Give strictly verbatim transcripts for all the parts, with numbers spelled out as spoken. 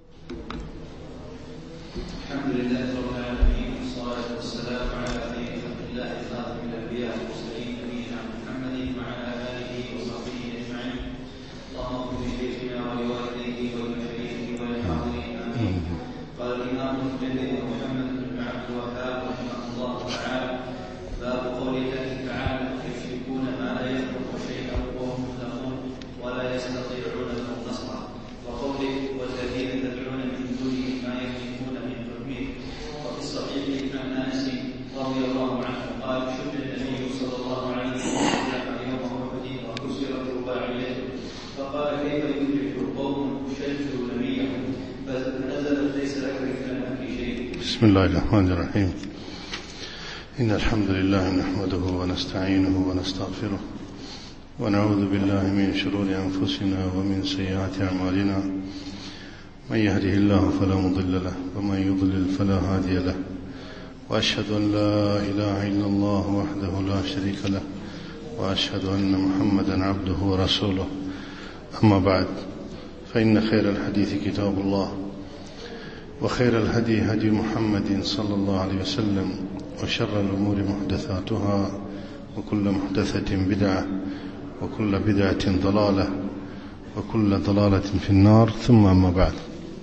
الحمد لله رب العالمين، والصلاة والسلام على خير خلق الله خاتم الأنبياء والمرسلين نبينا محمد وعلى آله وصحبه أجمعين. اللهم اغفر لشيخنا ولوالديه ولمشايخه وللحاضرين آمين. قال الإمام المجدد محمد بن عبد الوهاب رحمه الله تعالى: باب قول الله تعالى: يشركون ما لا يخلق شيئا وهم يخلقون ولا يستطيعون لهم نصرا، وقوله: والذين تدعون من دونه ما يملكون من تدمير. وفي الصحيح عن انس رضي الله عنه قال: شد النبي صلى الله عليه وسلم يوم احد وكسرت رباعيته، فقال: كيف يدرك قوم شجوا نبيهم؟ فنزلت: ليس لك مثل في شيء. بسم الله الرحمن الرحيم. إن الحمد لله نحمده ونستعينه ونستغفره ونعوذ بالله من شرور أنفسنا ومن سيئات أعمالنا. من يهده الله فلا مضل له ومن يضلل فلا هادي له، وأشهد أن لا إله إلا الله وحده لا شريك له، وأشهد أن محمدا عبده ورسوله. أما بعد، فإن خير الحديث كتاب الله، وخير الهدي هدي محمد صلى الله عليه وسلم، وشر الأمور محدثاتها، وكل محدثة بدعة، وكل بدعة ضلالة، وكل ضلالة في النار. ثم أما بعد،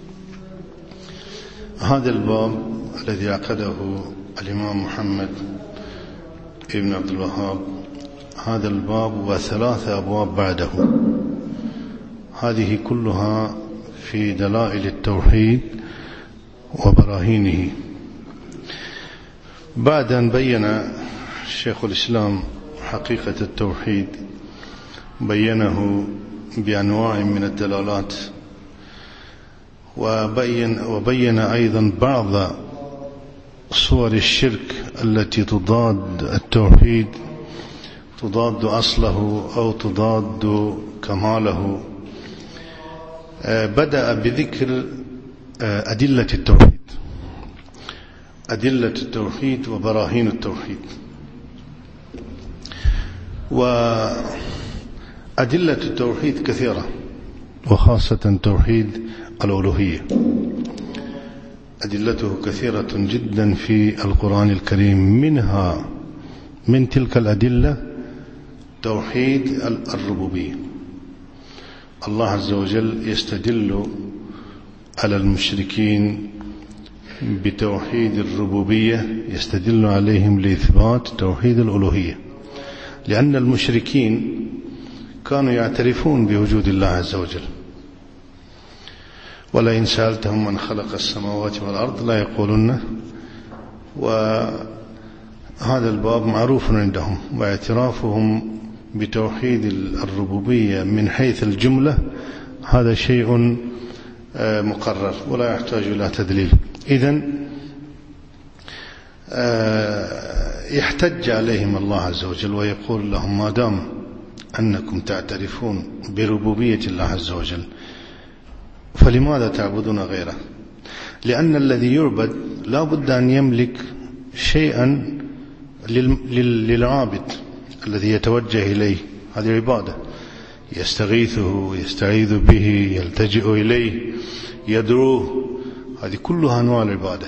هذا الباب الذي عقده الإمام محمد ابن عبد الوهاب، هذا الباب وثلاثة أبواب بعده، هذه كلها في دلائل التوحيد وبراهينه. بعد أن بين شيخ الإسلام حقيقة التوحيد، بينه بأنواع من الدلالات، وبين, وبين أيضا بعض صور الشرك التي تضاد التوحيد، تضاد أصله أو تضاد كماله. بدأ بذكر أدلة التوحيد، أدلة التوحيد وبراهين التوحيد. وأدلة التوحيد كثيرة، وخاصة توحيد الألوهية أدلته كثيرة جدا في القرآن الكريم. منها من تلك الأدلة توحيد الربوبية. الله عز وجل يستدل على المشركين بتوحيد الربوبية، يستدل عليهم لإثبات توحيد الألوهية، لأن المشركين كانوا يعترفون بوجود الله عز وجل. ولئن سألتهم من خلق السماوات والأرض لا يقولون. وهذا الباب معروف عندهم، واعترافهم بتوحيد الربوبية من حيث الجملة هذا شيء مقرر ولا يحتاج إلى تدليل. إذن يحتج عليهم الله عز وجل ويقول لهم: ما دام أنكم تعترفون بربوبية الله عز وجل، فلماذا تعبدون غيره؟ لأن الذي يعبد لا بد أن يملك شيئا للعابد الذي يتوجه إليه، هذه عبادة، يستغيثه، يستعيذ به، يلتجئ إليه، يدعوه، هذه كلها أنواع العبادة.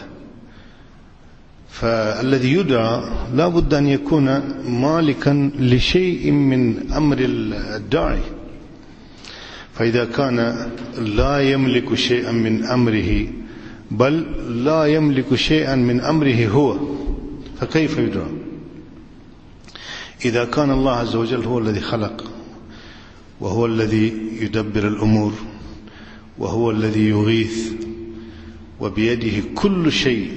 فالذي يدعى لا بد أن يكون مالكا لشيء من أمر الداعي. فإذا كان لا يملك شيئا من أمره، بل لا يملك شيئا من أمره هو، فكيف يدعى؟ إذا كان الله عز وجل هو الذي خلق، وهو الذي يدبر الأمور، وهو الذي يغيث، وبيده كل شيء،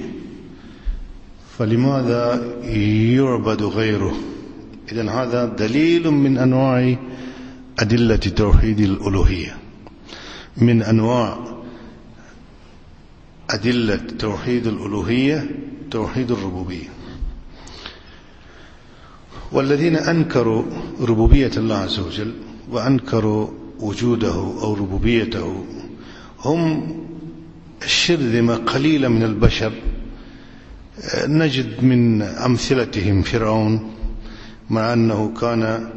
فلماذا يعبد غيره؟ إذن هذا دليل من أنواع أدلة توحيد الألوهية، من أنواع أدلة توحيد الألوهية توحيد الربوبية. والذين أنكروا ربوبية الله عز وجل وأنكروا وجوده أو ربوبيته هم شرذمة قليلة من البشر. نجد من أمثلتهم فرعون، مع أنه كان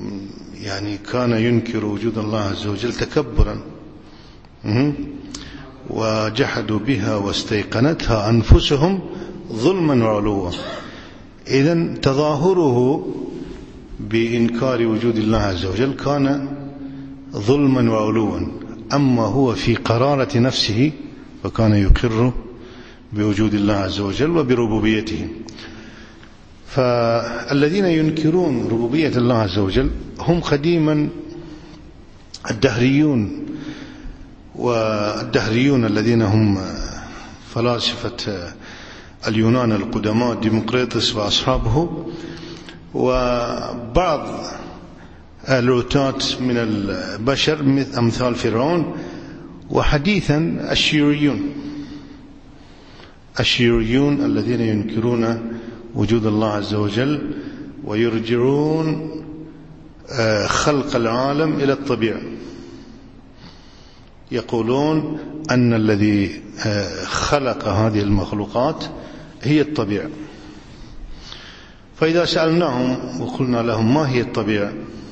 يعني كان ينكر وجود الله عز وجل تكبرا، وجحدوا بها واستيقنتها أنفسهم ظلما وعلوا. إذن تظاهره بإنكار وجود الله عز وجل كان ظلما وعلوا، أما هو في قرارة نفسه فكان يقر بوجود الله عز وجل وبربوبيته. فالذين ينكرون ربوبية الله عز وجل هم قديما الدهريون، والدهريون الذين هم فلاسفة اليونان القدماء ديمقريطس وأصحابه، وبعض العتاة من البشر أمثال فرعون، وحديثا الشيوعيون الشيوعيون الذين ينكرون وجود الله عز وجل ويرجعون خلق العالم إلى الطبيعة. يقولون أن الذي خلق هذه المخلوقات هي الطبيعة. فإذا سألناهم وقلنا لهم ما هي الطبيعة،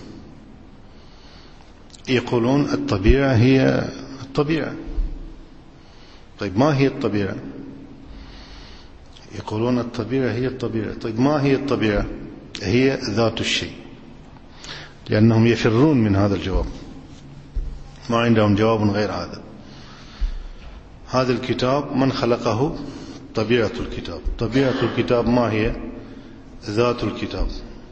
يقولون الطبيعة هي الطبيعة. طيب ما هي الطبيعة؟ يقولون الطبيعة هي الطبيعة. طيب ما هي الطبيعة؟ هي ذات الشيء، لأنهم يفرون من هذا الجواب، ما عندهم جواب غير هذا. هذا الكتاب من خلقه؟ طبيعة الكتاب. طبيعة الكتاب ما هي؟ ذات الكتاب.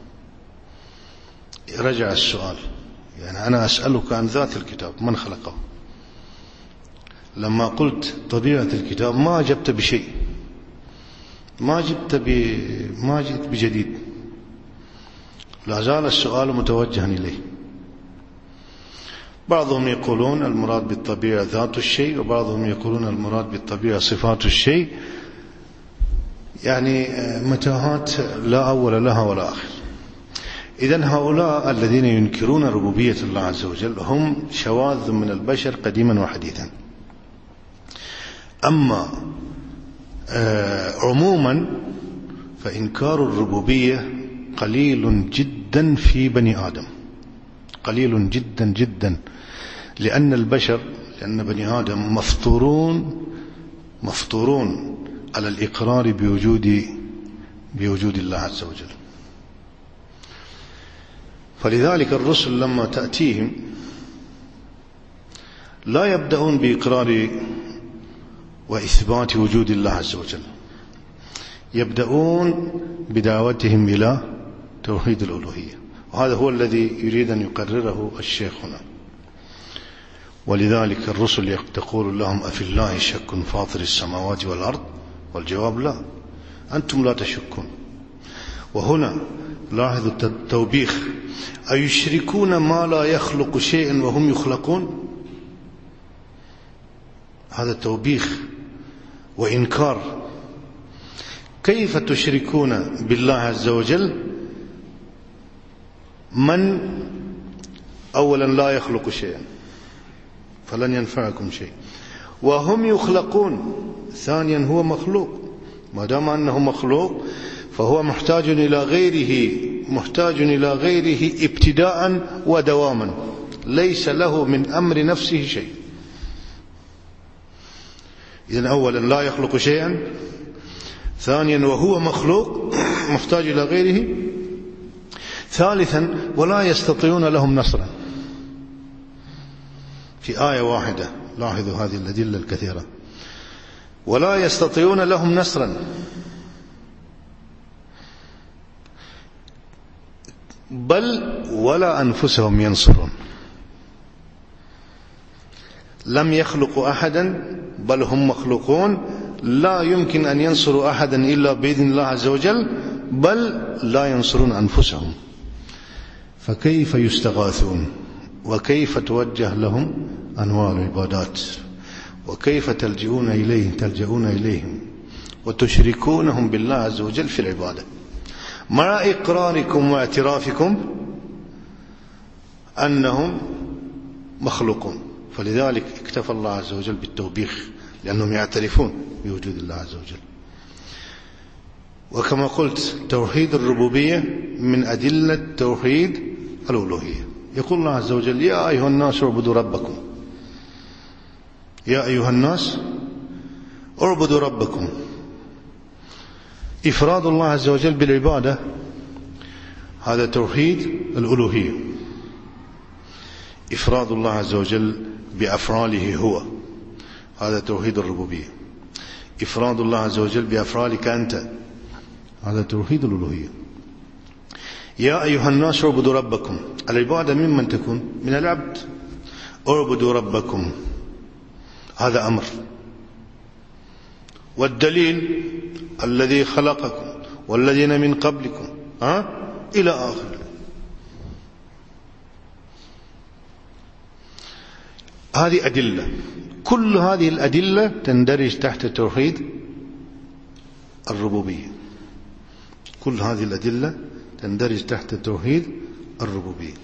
رجع السؤال، يعني أنا أسألك عن ذات الكتاب من خلقه. لما قلت طبيعة الكتاب ما جبت بشيء، ما جبت ب... ما جئت بجديد، لا زال السؤال متوجها إليه. بعضهم يقولون المراد بالطبيعة ذات الشيء، وبعضهم يقولون المراد بالطبيعة صفات الشيء. يعني متاهات لا أول لها ولا آخر. إذن هؤلاء الذين ينكرون ربوبية الله عز وجل هم شواذ من البشر قديما وحديثا. أما عموما فإنكار الربوبية قليل جدا في بني آدم، قليل جدا جدا، لأن البشر لأن بني آدم مفطورون مفطورون على الإقرار بوجود بوجود الله عز وجل. فلذلك الرسل لما تأتيهم لا يبدأون بإقرار وإثبات وجود الله عز وجل، يبدأون بدعوتهم إلى توحيد الألوهية، وهذا هو الذي يريد أن يقرره الشيخ هنا. ولذلك الرسل تقول لهم أفي الله شك فاطر السماوات والأرض؟ والجواب لا، أنتم لا تشكون. وهنا لاحظوا التوبيخ، أيشركون ما لا يخلق شيئا وهم يخلقون؟ هذا توبيخ وإنكار. كيف تشركون بالله عز وجل من أولا لا يخلق شيئا فلن ينفعكم شيء، وهم يخلقون ثانيا هو مخلوق. ما دام أنه مخلوق فهو محتاج إلى غيره محتاج إلى غيره ابتداء ودواما، ليس له من أمر نفسه شيء. إذن أولا لا يخلق شيئا، ثانيا وهو مخلوق محتاج إلى غيره، ثالثا ولا يستطيعون لهم نصرا. في آية واحدة لاحظوا هذه الأدلة الكثيرة، ولا يستطيعون لهم نصرا، بل ولا أنفسهم ينصرون. لم يخلقوا أحدا بل هم مخلوقون، لا يمكن أن ينصروا أحدا إلا بإذن الله عز وجل، بل لا ينصرون أنفسهم. فكيف يستغاثون؟ وكيف توجه لهم أنواع العبادات؟ وكيف تلجؤون إليه تلجؤون إليهم وتشركونهم بالله عز وجل في العبادة مع إقراركم واعترافكم أنهم مخلوقون؟ فلذلك اكتفى الله عز وجل بالتوبيخ، لأنهم يعترفون بوجود الله عز وجل. وكما قلت توحيد الربوبية من أدلة توحيد الألوهية. يقول الله عز وجل يا أيها الناس اعبدوا ربكم. يا أيها الناس اعبدوا ربكم. إفراد الله عز وجل بالعبادة هذا توحيد الألوهية. إفراد الله عز وجل بأفعاله هو هذا توحيد الربوبية. إفراد الله عز وجل بأفعالك أنت هذا توحيد الألوهية. يا أيها الناس اعبدوا ربكم. العبادة ممن تكون؟ من العبد. اعبدوا ربكم هذا أمر. والدليل الذي خلقكم والذين من قبلكم ها إلى آخر. هذه أدلة، كل هذه الأدلة تندرج تحت توحيد الربوبية. كل هذه الأدلة تندرج تحت توحيد الربوبية.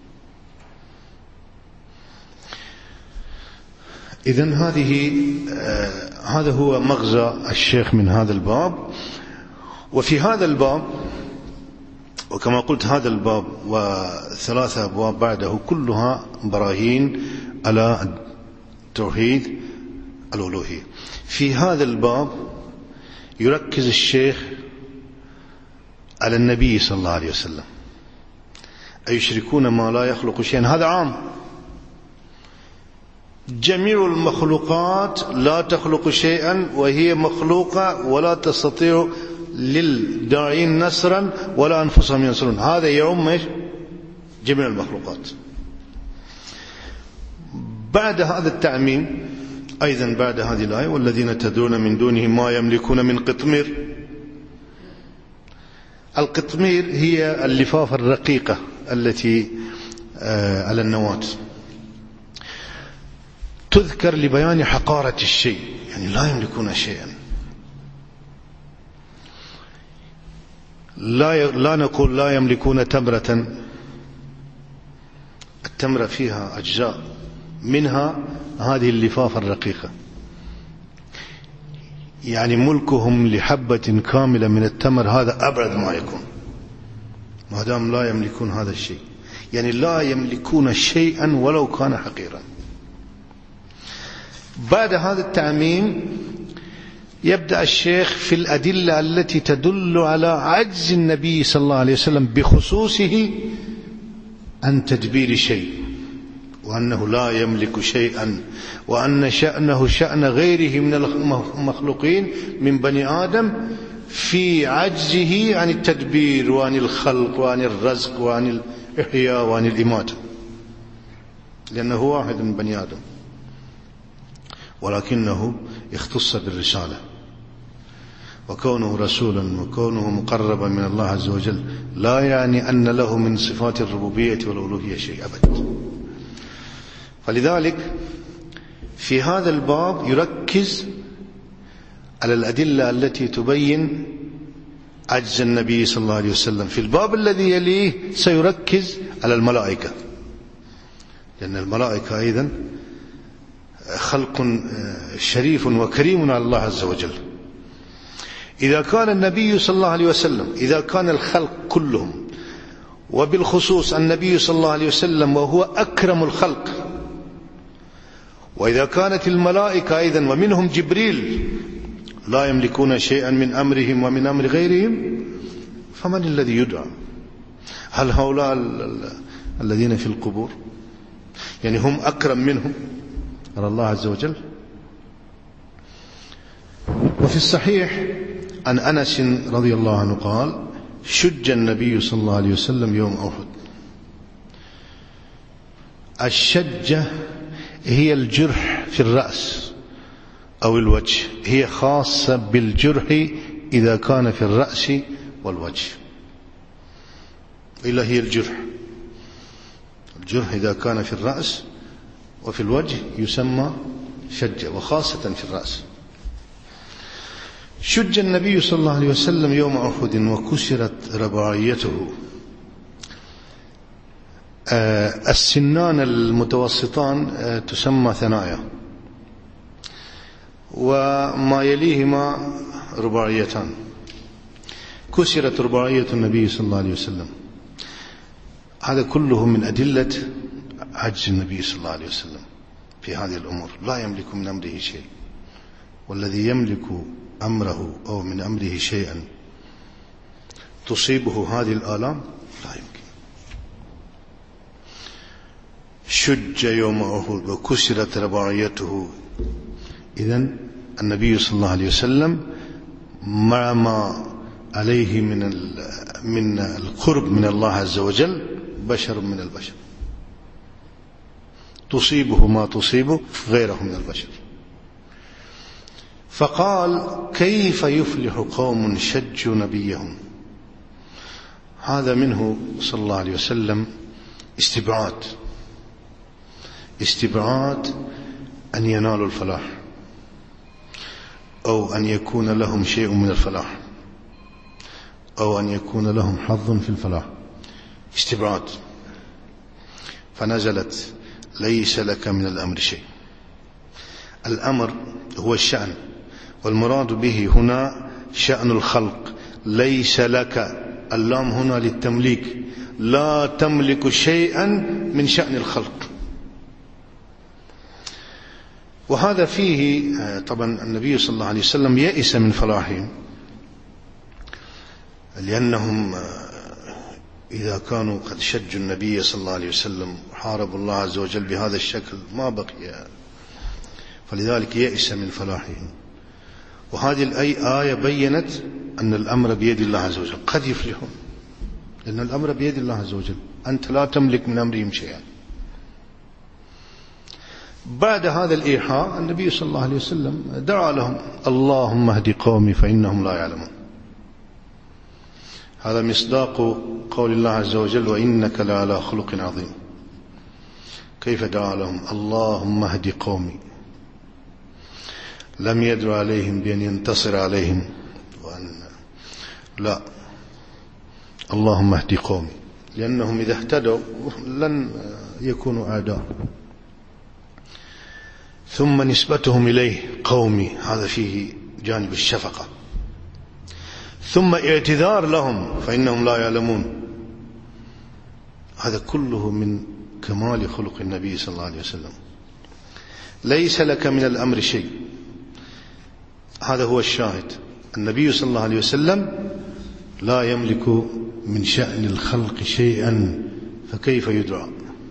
إذن هذه آه هذا هو مغزى الشيخ من هذا الباب. وفي هذا الباب وكما قلت هذا الباب وثلاثة أبواب بعده كلها براهين على توحيد الألوهية. في هذا الباب يركز الشيخ على النبي صلى الله عليه وسلم. أيشركون ما لا يخلق شيئا، هذا عام. جميع المخلوقات لا تخلق شيئا وهي مخلوقة ولا تستطيع للداعين نصرا ولا أنفسهم ينصرون. هذا يعم جميع المخلوقات. بعد هذا التعميم أيضا بعد هذه الآية والذين تدعون من دونه ما يملكون من قطمير. القطمير هي اللفافة الرقيقة التي على النواة، تذكر لبيان حقارة الشيء، يعني لا يملكون شيئا. لا لا نقول لا يملكون تمرة. التمرة فيها أجزاء، منها هذه اللفافة الرقيقة. يعني ملكهم لحبة كاملة من التمر هذا أبعد ما يكون، ما دام لا يملكون هذا الشيء، يعني لا يملكون شيئا ولو كان حقيرا. بعد هذا التعميم يبدأ الشيخ في الأدلة التي تدل على عجز النبي صلى الله عليه وسلم بخصوصه عن تدبير شيء، وأنه لا يملك شيئا، وأن شأنه شأن غيره من المخلوقين من بني آدم في عجزه عن التدبير وعن الخلق وعن الرزق وعن الإحياء وعن الإماتة، لأنه هو واحد من بني آدم، ولكنه اختص بالرسالة. وكونه رسولا وكونه مقربا من الله عز وجل لا يعني أن له من صفات الربوبية والألوهية شيء أبدا. فلذلك في هذا الباب يركز على الأدلة التي تبين عجز النبي صلى الله عليه وسلم. في الباب الذي يليه سيركز على الملائكة، لأن الملائكة أيضا خلق شريف وكريم على الله عز وجل. إذا كان النبي صلى الله عليه وسلم، إذا كان الخلق كلهم وبالخصوص النبي صلى الله عليه وسلم وهو أكرم الخلق، وإذا كانت الملائكة أيضا ومنهم جبريل لا يملكون شيئا من أمرهم ومن أمر غيرهم، فمن الذي يدعى؟ هل هؤلاء الذين في القبور يعني هم أكرم منهم على الله عز وجل؟ وفي الصحيح عن أنس رضي الله عنه قال: شج النبي صلى الله عليه وسلم يوم أحد. الشجة هي الجرح في الرأس أو الوجه، هي خاصة بالجرح إذا كان في الرأس والوجه، إلا هي الجرح. الجرح إذا كان في الرأس وفي الوجه يسمى شجة، وخاصة في الرأس. شج النبي صلى الله عليه وسلم يوم أحد وكسرت رباعيته. السنان المتوسطان تسمى ثنايا، وما يليهما رباعيتان. كسرت رباعية النبي صلى الله عليه وسلم. هذا كله من أدلة عجز النبي صلى الله عليه وسلم. في هذه الأمور، لا يملك من أمره شيء. والذي يملك أمره أو من أمره شيئا تصيبه هذه الآلام لا يمكن. شج يوم أحد وكسرت رباعيته. إذن النبي صلى الله عليه وسلم مع ما عليه من من القرب من الله عز وجل بشر من البشر، تصيبه ما تصيبه غيره من البشر. فقال: كيف يفلح قوم شجوا نبيهم؟ هذا منه صلى الله عليه وسلم استبعاد استبعاد أن ينالوا الفلاح أو أن يكون لهم شيء من الفلاح أو أن يكون لهم حظ في الفلاح، استبعاد. فنزلت: ليس لك من الأمر شيء. الأمر هو الشأن، والمراد به هنا شأن الخلق. ليس لك، اللام هنا للتمليك، لا تملك شيئا من شأن الخلق. وهذا فيه طبعا النبي صلى الله عليه وسلم يئس من فلاحهم، لأنهم إذا كانوا قد شجوا النبي صلى الله عليه وسلم وحاربوا الله عز وجل بهذا الشكل ما بقي، فلذلك يئس من فلاحهم. وهذه الآية بيّنت أن الأمر بيد الله عز وجل، قد يفلحون، لأن الأمر بيد الله عز وجل، أنت لا تملك من أمرهم شيئا. بعد هذا الإيحاء النبي صلى الله عليه وسلم دعا لهم: اللهم اهد قومي فإنهم لا يعلمون. هذا مصداق قول الله عز وجل: وإنك لعلى خلق عظيم. كيف دعا لهم؟ اللهم اهد قومي، لم يدعو عليهم بأن ينتصر عليهم وأن لا، اللهم اهد قومي، لأنهم إذا اهتدوا لن يكونوا أعداء. ثم نسبتهم إليه قومي، هذا فيه جانب الشفقة. ثم اعتذار لهم فإنهم لا يعلمون، هذا كله من كمال خلق النبي صلى الله عليه وسلم. ليس لك من الأمر شيء، هذا هو الشاهد. النبي صلى الله عليه وسلم لا يملك من شأن الخلق شيئا، فكيف يدعى؟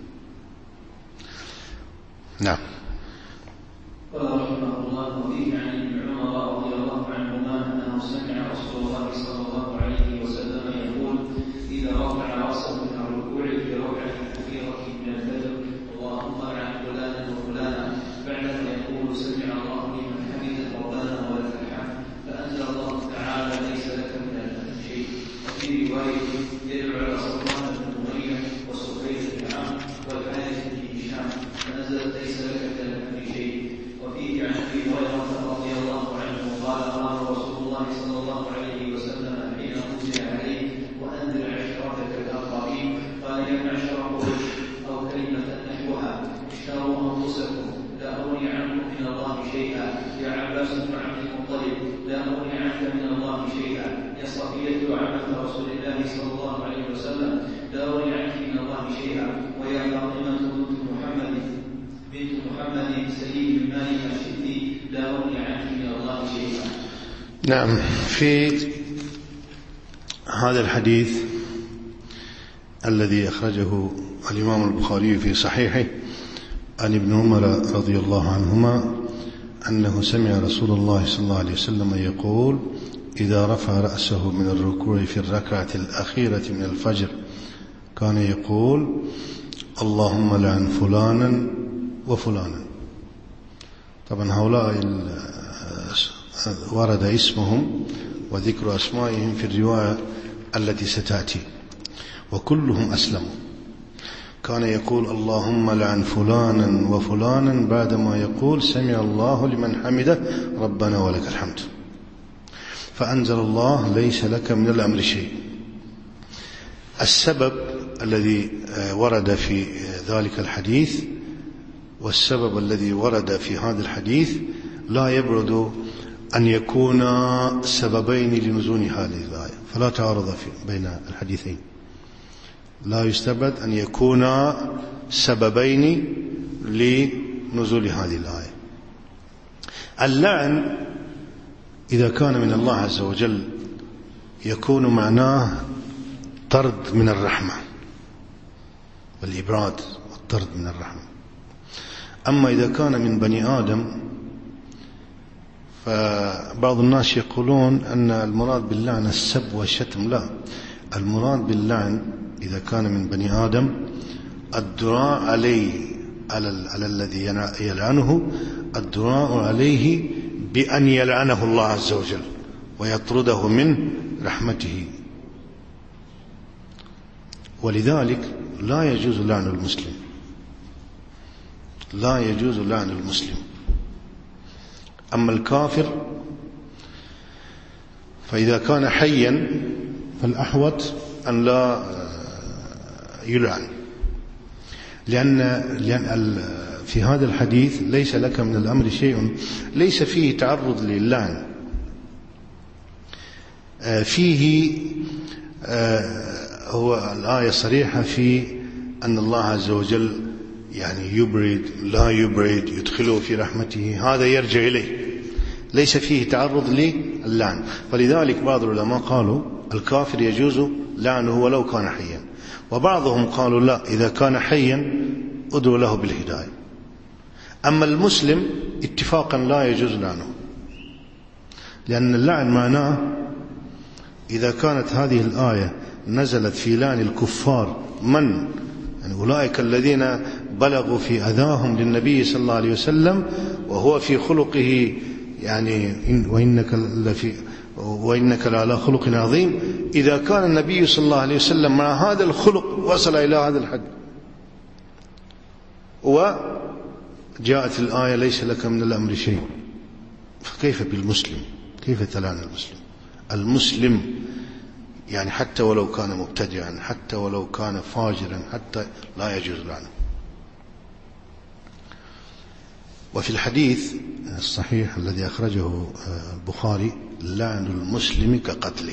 نعم. قال رحمه الله: فيه عن ابن عمر رضي الله عنهما أنه سمع رسول الله صلى الله عليه وسلم يقول: إذا رفع رأسه من الركوع في ركعة كثيرة من الفجر: اللهم لعن فلانا وفلانا، بعدما يقول: سمع الله لمن حمده ربنا ولك الحمد. فأنزل الله تعالى: ليس لك من الأمر شيء. وفي رواية: يدعو على صفوان بن أمية وسهيل بن عمرو والحارث بن هشام، فنزلت: ليس لك من الأمر شيء. وفيه عن ابي هريره رضي الله عنه قال: قال رسول الله صلى الله عليه وسلم حين انزل عليه: وانذر عشيرتك الاقربين. قال: يا معشر قريش، او كلمه نحوها: اشتروا انفسكم، لا اغني عنكم من الله شيئا. يا عباس بن عبد المطلب، لا اغني عنك من الله شيئا. يا صفيه عمه رسول الله صلى الله عليه وسلم، لا اغني عنك من الله شيئا. ويا فاطمه بنت محمد بنت محمد سيد المال الشدي، لا أغني عنك من الله شيئا. نعم. في هذا الحديث الذي أخرجه الإمام البخاري في صحيحه عن ابن عمر رضي الله عنهما أنه سمع رسول الله صلى الله عليه وسلم يقول: إذا رفع رأسه من الركوع في الركعة الأخيرة من الفجر كان يقول: اللهم لعن فلانا وفلانا. طبعا هؤلاء ورد اسمهم وذكر أسمائهم في الرواية التي ستأتي، وكلهم أسلموا. كان يقول: اللهم لعن فلانا وفلانا، بعدما يقول: سمع الله لمن حمده ربنا ولك الحمد. فأنزل الله: ليس لك من الأمر شيء. السبب الذي ورد في ذلك الحديث والسبب الذي ورد في هذا الحديث لا يبعد أن يكون سببين لنزول هذه الآية، فلا تعارض بين الحديثين. لا يستبعد أن يكون سببين نزول هذه الآية. اللعن إذا كان من الله عز وجل يكون معناه طرد من الرحمة والإبراد والطرد من الرحمة. أما إذا كان من بني آدم فبعض الناس يقولون أن المراد باللعن السب والشتم. لا، المراد باللعن إذا كان من بني آدم الدعاء عليه على, على الذي يلعنه، الدعاء عليه بأن يلعنه الله عز وجل ويطرده من رحمته. ولذلك لا يجوز لعن المسلم، لا يجوز لعن المسلم. أما الكافر فإذا كان حيا فالأحوط أن لا يلعن، لأن, لأن في هذا الحديث ليس لك من الأمر شيء، ليس فيه تعرض للعن، فيه هو الآية صريحة في أن الله عز وجل يعني يبرد لا يبرد يدخله في رحمته، هذا يرجع إليه، ليس فيه تعرض للعن. فلذلك بعض العلماء قالوا الكافر يجوز لعنه ولو كان حيا، وبعضهم قالوا لا، إذا كان حيا ادعو له بالهداية. أما المسلم اتفاقا لا يجوز لعنه، لأن اللعن معناه إذا كانت هذه الآية نزلت في لعن الكفار من يعني أولئك الذين بلغوا في أذاهم للنبي صلى الله عليه وسلم وهو في خلقه يعني وإنك لفي وإنك لعلى خلق عظيم، إذا كان النبي صلى الله عليه وسلم مع هذا الخلق وصل إلى هذا الحد وجاءت الآية ليس لك من الأمر شيء، فكيف بالمسلم؟ كيف تلعن المسلم؟ المسلم يعني حتى ولو كان مبتدعا، حتى ولو كان فاجرا، حتى لا يجوز لعنه. وفي الحديث الصحيح الذي أخرجه البخاري لعن المسلم كقتله،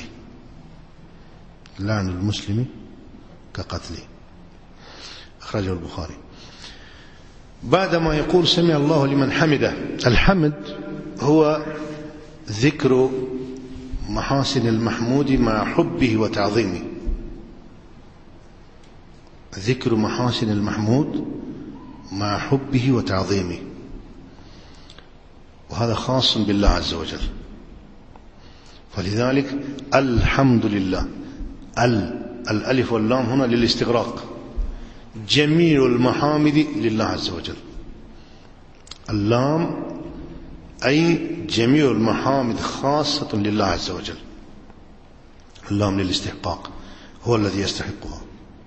لعن المسلم كقتله، أخرجه البخاري. بعدما يقول سمع الله لمن حمده، الحمد هو ذكر محاسن المحمود مع حبه وتعظيمه، ذكر محاسن المحمود مع حبه وتعظيمه، وهذا خاص بالله عز وجل. فلذلك الحمد لله، الألف واللام هنا للاستغراق، جميع المحامد لله عز وجل. اللام أي جميع المحامد خاصة لله عز وجل، اللام للاستحقاق، هو الذي يستحقها.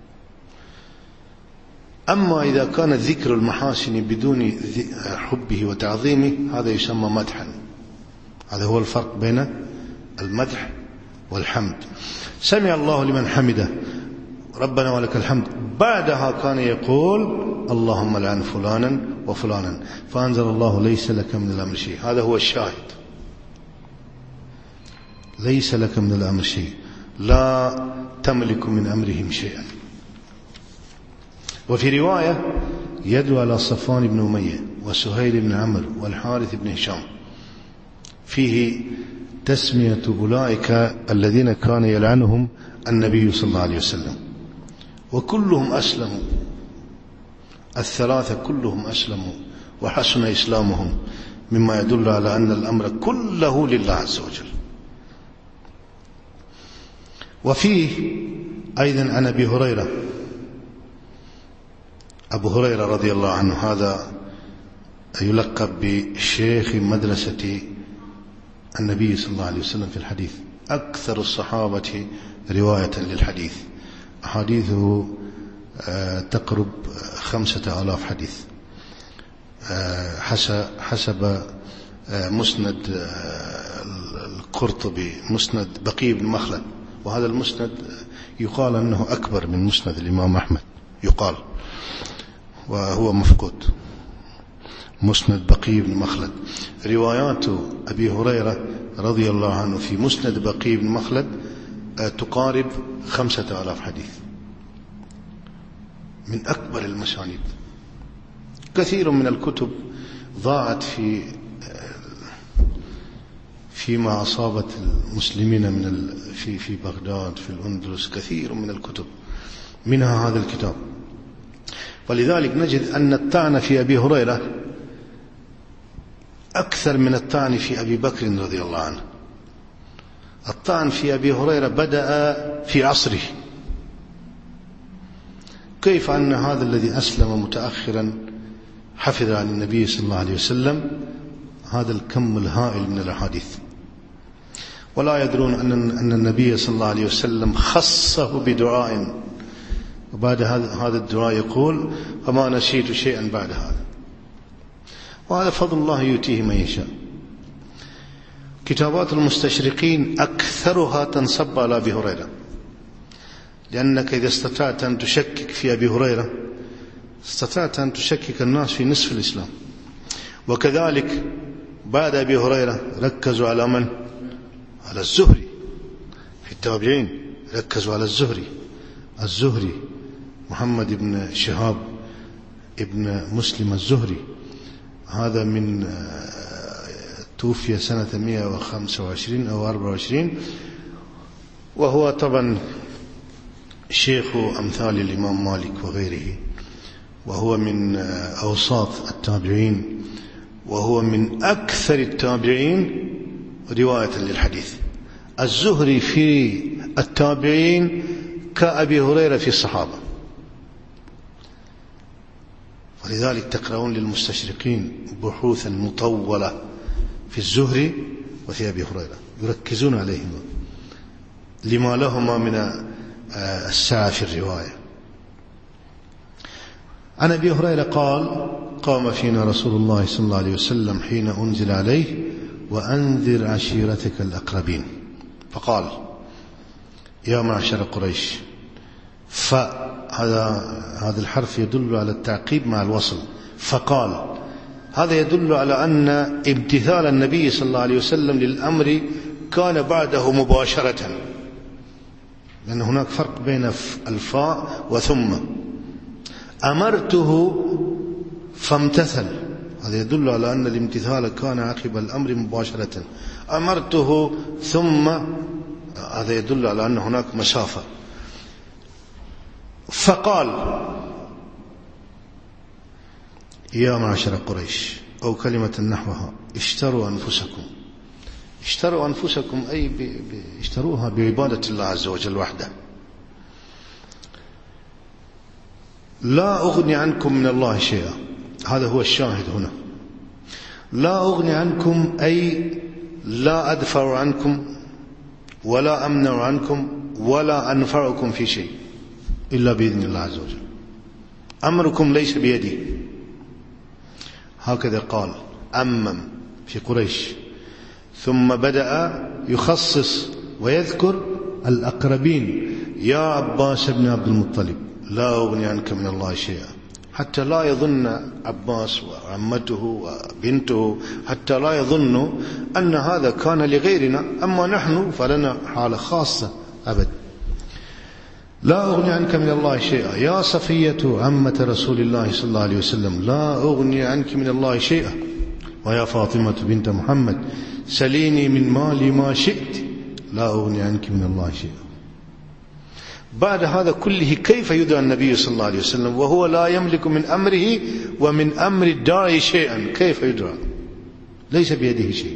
أما إذا كان ذكر المحاسن بدون حبه وتعظيمه هذا يسمى مدحا، هذا هو الفرق بين المدح والحمد. سمع الله لمن حمده ربنا ولك الحمد، بعدها كان يقول اللهم لعن فلانا وفلانا، فأنزل الله ليس لك من الأمر شيء، هذا هو الشاهد، ليس لك من الأمر شيء، لا تملك من أمرهم شيئا. وفي رواية يدعو على صفوان بن أمية وسهيل بن عمرو والحارث بن هشام، فيه تسمية أولئك الذين كان يلعنهم النبي صلى الله عليه وسلم، وكلهم أسلموا، الثلاثة كلهم أسلموا وحسن إسلامهم، مما يدل على أن الأمر كله لله عز وجل. وفيه أيضا عن أبي هريرة، أبو هريرة رضي الله عنه هذا يلقب بشيخ مدرسة النبي صلى الله عليه وسلم في الحديث، أكثر الصحابة رواية للحديث، أحاديثه تقرب خمسة آلاف حديث حسب مسند القرطبي، مسند بقي بن مخلد، وهذا المسند يقال أنه أكبر من مسند الإمام أحمد، يقال وهو مفقود، مسند بقي بن مخلد. روايات أبي هريرة رضي الله عنه في مسند بقي بن مخلد تقارب خمسة آلاف حديث، من أكبر المسانيد كثير من الكتب ضاعت في فيما أصابت المسلمين من في في بغداد في الأندلس، كثير من الكتب منها هذا الكتاب. ولذلك نجد أن الطعن في أبي هريرة أكثر من الطعن في أبي بكر رضي الله عنه. الطعن في أبي هريرة بدأ في عصره، كيف أن هذا الذي أسلم متأخرا حفظ عن النبي صلى الله عليه وسلم هذا الكم الهائل من الأحاديث، ولا يدرون أن أن النبي صلى الله عليه وسلم خصه بدعاء، وبعد هذا الدعاء يقول فما نسيت شيئا بعد هذا، وهذا فضل الله يؤتيه من يشاء. كتابات المستشرقين أكثرها تنصب على أبي هريرة، لأنك إذا استطعت أن تشكك في أبي هريرة استطعت أن تشكك الناس في نصف الإسلام. وكذلك بعد أبي هريرة ركزوا على من؟ على الزهري. في التابعين ركزوا على الزهري الزهري محمد بن شهاب ابن مسلم الزهري، هذا من توفي سنة مئة وخمسة وعشرين أو أربعة وعشرين، وهو طبعا شيخ أمثال الإمام مالك وغيره، وهو من أوساط التابعين، وهو من أكثر التابعين رواية للحديث. الزهري في التابعين كأبي هريرة في الصحابة، ولذلك تقرؤون للمستشرقين بحوثا مطولة في الزهري وفي أبي هريرة، يركزون عليهما لما لهما من السعة في الرواية. عن أبي هريرة قال قام فينا رسول الله صلى الله عليه وسلم حين أنزل عليه وأنذر عشيرتك الأقربين، فقال يا معشر قريش، فهذا هذا الحرف يدل على التعقيب مع الوصل، فقال هذا يدل على أن امتثال النبي صلى الله عليه وسلم للأمر كان بعده مباشرة، لأن هناك فرق بين الفاء وثم. أمرته فامتثل، هذا يدل على أن الامتثال كان عقب الأمر مباشرة. أمرته ثم، هذا يدل على أن هناك مسافة. فقال يا معشر قريش، أو كلمة نحوها اشتروا أنفسكم. اشتروا أنفسكم أي ب... ب... اشتروها بعبادة الله عز وجل وحده. لا أغني عنكم من الله شيئا، هذا هو الشاهد هنا. لا أغني عنكم أي لا أدفع عنكم ولا أمنع عنكم ولا أنفعكم في شيء إلا بإذن الله عز وجل. أمركم ليس بيدي، هكذا قال أمم في قريش، ثم بدأ يخصص ويذكر الأقربين. يا عباس بن عبد المطلب لا أغني عنك من الله شيئا، حتى لا يظن عباس وعمته وبنته، حتى لا يظنوا أن هذا كان لغيرنا، أما نحن فلنا حالة خاصة أبد. لا أغني عنك من الله شيئا. يا صفية عمة رسول الله صلى الله عليه وسلم لا أغني عنك من الله شيئا. ويا فاطمة بنت محمد سليني من مالي ما شئت لا أغني عنك من الله شيئا. بعد هذا كله كيف يدعى النبي صلى الله عليه وسلم وهو لا يملك من أمره ومن أمر الداعي شيئا؟ كيف يدعى؟ ليس بيده شيء.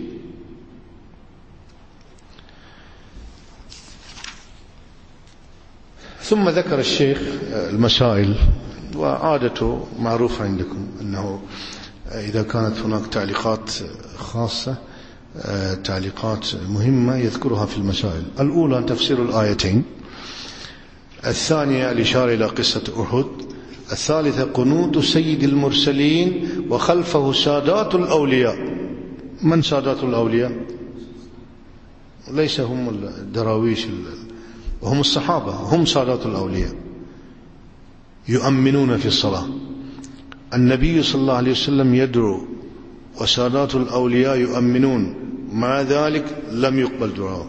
ثم ذكر الشيخ المسائل، وعادته معروفة عندكم أنه إذا كانت هناك تعليقات خاصة، تعليقات مهمة يذكرها في المسائل. الأولى تفسير الآيتين، الثانية الإشارة إلى قصة أحد، الثالثة قنوت سيد المرسلين وخلفه سادات الأولياء. من سادات الأولياء؟ ليس هم الدراويش وهم الصحابة، هم سادات الأولياء يؤمنون في الصلاة. النبي صلى الله عليه وسلم يدعو وسادات الأولياء يؤمنون، مع ذلك لم يقبل دعاءهم.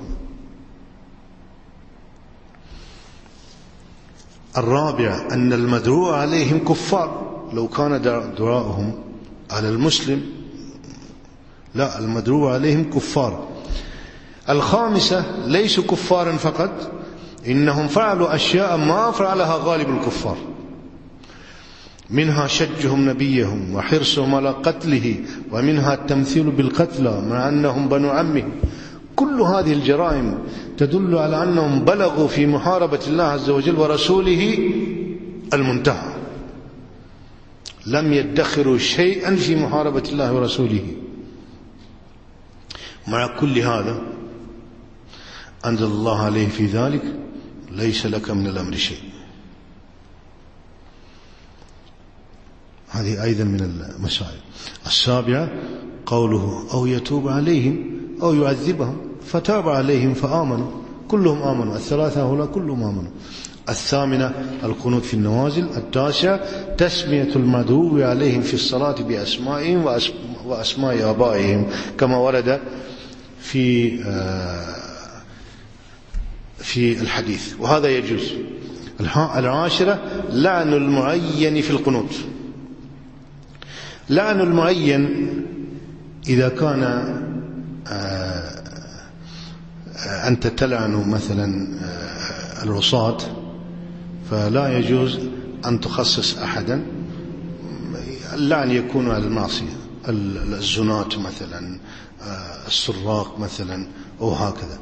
الرابع أن المدعو عليهم كفار، لو كان دعاؤهم على المسلم لا، المدعو عليهم كفار. الخامسة ليسوا كفارا فقط، إنهم فعلوا أشياء ما فعلها غالب الكفار، منها شجهم نبيهم وحرصهم على قتله، ومنها التمثيل بالقتلى مع أنهم بنو عمهم. كل هذه الجرائم تدل على أنهم بلغوا في محاربة الله عز وجل ورسوله المنتهى، لم يدخروا شيئا في محاربة الله ورسوله. مع كل هذا أنزل الله عليه في ذلك: ليس لك من الأمر شيء. هذه أيضا من المسائل. السابعة قوله: أو يتوب عليهم أو يعذبهم، فتاب عليهم فآمنوا، كلهم آمنوا، الثلاثة هؤلاء كلهم آمنوا. الثامنة القنوت في النوازل. التاسعة تسمية المدعو عليهم في الصلاة بأسمائهم وأسماء آبائهم كما ورد في في الحديث، وهذا يجوز. العاشرة لعن المعين في القنوت. لعن المعين إذا كان أنت تلعن مثلا العصاة، فلا يجوز أن تخصص أحدا. اللعن يكون على المعصية، الزناة مثلا، السراق مثلا، أو هكذا.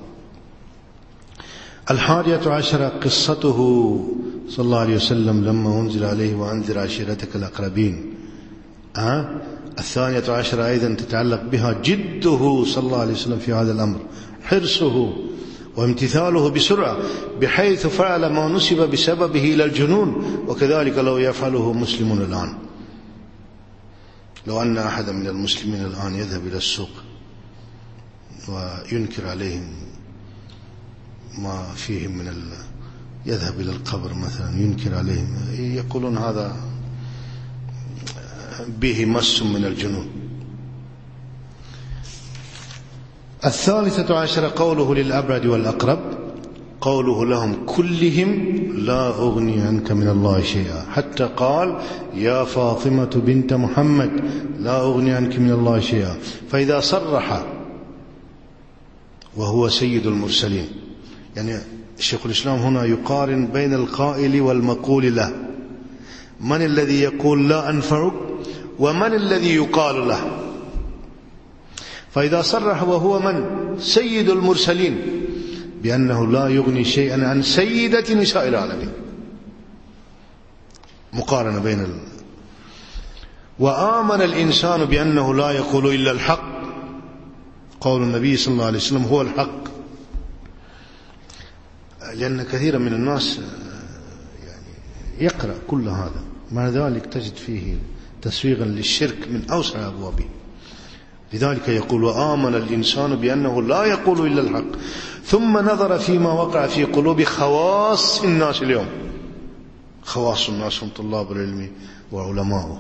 الحادية عشرة قصته صلى الله عليه وسلم لما أنزل عليه: وأنذر عشيرتك الأقربين. أه؟ الثانية عشرة أيضا تتعلق بها جده صلى الله عليه وسلم في هذا الأمر، حرصه وامتثاله بسرعة، بحيث فعل ما نسب بسببه إلى الجنون. وكذلك لو يفعله مسلم الآن، لو أن أحدا من المسلمين الآن يذهب إلى السوق وينكر عليهم ما فيهم من ال... يذهب إلى القبر مثلا ينكر عليهم، يقولون هذا به مس من الجنون. الثالثة عشر قوله للأبعد والأقرب، قوله لهم كلهم: لا أغني عنك من الله شيئا، حتى قال: يا فاطمة بنت محمد لا أغني عنك من الله شيئا. فإذا صرح وهو سيد المرسلين، يعني الشيخ الإسلام هنا يقارن بين القائل والمقول له، من الذي يقول لا أنفعك ومن الذي يقال له. فإذا صرح وهو من سيد المرسلين بأنه لا يغني شيئا عن سيدة نساء العالمين، مقارنة بين ال... وآمن الإنسان بأنه لا يقول إلا الحق، قول النبي صلى الله عليه وسلم هو الحق. لأن كثيرا من الناس يعني يقرأ كل هذا، مع ذلك تجد فيه تسويغا للشرك من أوسع أبوابه. لذلك يقول: وآمن الإنسان بأنه لا يقول إلا الحق. ثم نظر فيما وقع في قلوب خواص الناس اليوم. خواص الناس هم طلاب العلم وعلماؤه،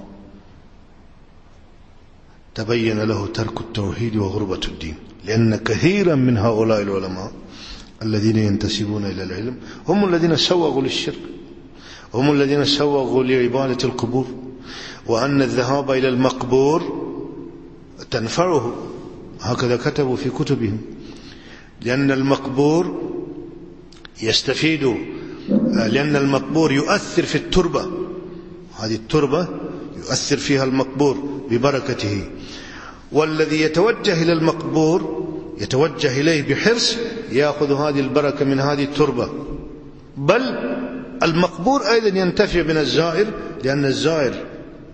تبين له ترك التوحيد وغربة الدين، لأن كثيرا من هؤلاء العلماء الذين ينتسبون إلى العلم هم الذين سوغوا للشرك، هم الذين سوغوا لعبادة القبور، وأن الذهاب إلى المقبور تنفعه، هكذا كتبوا في كتبهم، لأن المقبور يستفيد، لأن المقبور يؤثر في التربة، هذه التربة يؤثر فيها المقبور ببركته، والذي يتوجه إلى المقبور يتوجه إليه بحرص يأخذ هذه البركة من هذه التربة. بل المقبور أيضا ينتفع من الزائر، لأن الزائر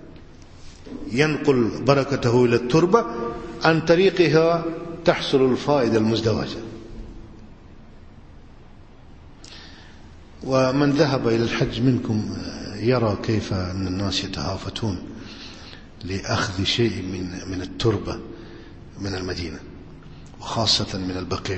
ينقل بركته إلى التربة، عن طريقها تحصل الفائدة المزدوجة. ومن ذهب إلى الحج منكم يرى كيف أن الناس يتهافتون لأخذ شيء من من التربة من المدينة، وخاصة من البقيع،